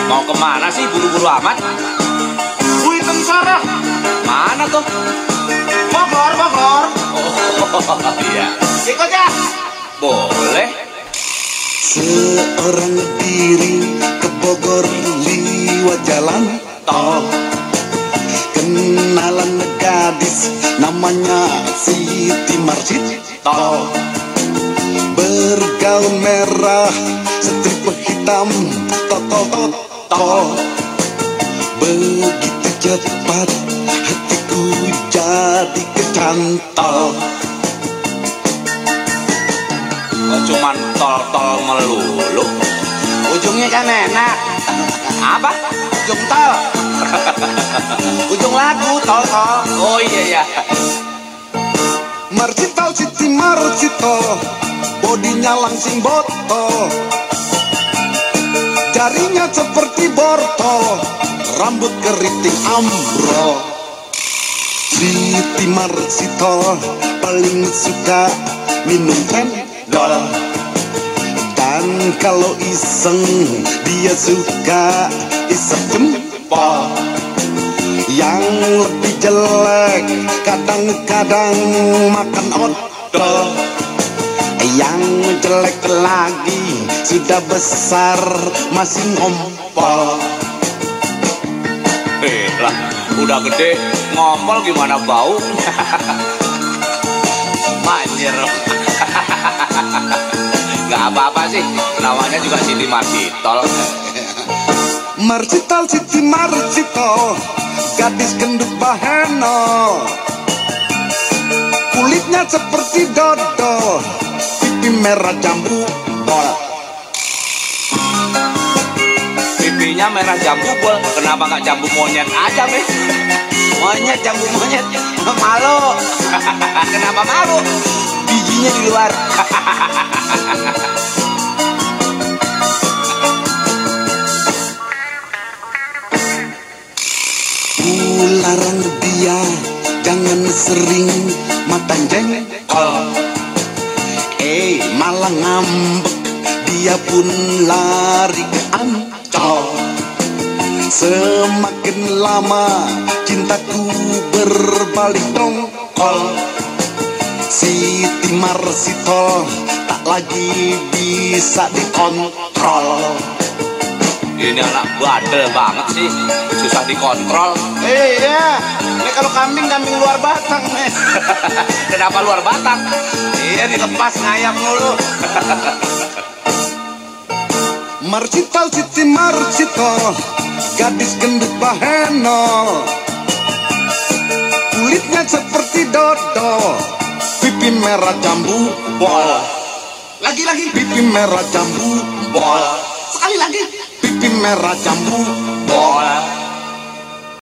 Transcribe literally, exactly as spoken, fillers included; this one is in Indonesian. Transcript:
Mau kemana sih buru-buru amat? Buiten Sarah. Mana tuh? Bogor, Bogor. Oh iya. Ikut ya? Boleh. Seorang diri ke Bogor liwat jalan tol, kenalan gadis namanya Siti Marcito, bergaun merah strip hitam toto toto, begitu cepat hatiku jadi kecantol. Kok cuman tol-tol melulu? Ujungnya kan enak. Apa? Ujung tol. Ujung lagu tol-tol. Oh iya iya. Marcito, Siti Marcito, bodinya langsing botol, jarinya seperti bortol, rambut keriting ambrol. Siti Marcito paling suka minum cendol, dan kalau iseng dia suka isep jempol. Yang lebih jelek kadang-kadang makan odol, yang jelek lagi sudah besar masih ngompol. Eh lah, udah gede ngompol gimana bau? Manjir. Gak apa-apa sih, namanya juga Siti Marcito. Marcito, Siti Marcito, gadis gendut baheno, kulitnya seperti dodol, pipi merah jambu bol. Pipinya merah jambu bol, kenapa gak jambu monyet aja, Meh? Monyet, jambu monyet. Malu. Kenapa malu? Bijinya di luar. Ku larang dia jangan sering makan jengkol, eh malah ngambek dia pun lari ke Ancol. Semakin lama cintaku berbalik dongkol, Siti Marcito tak lagi bisa dikontrol. Ini anak bandel banget sih, susah dikontrol. Eh iya, ini kalau kambing kambing luar batang nih. Kenapa luar batang? Iya dilepas ngayap mulu. Marcito, Siti Marcito, gadis gendut baheno, kulitnya seperti dodo, pipi merah jambu bol. Lagi-lagi Pipi merah jambu bol. sekali lagi. Pipi merah jambu Bola.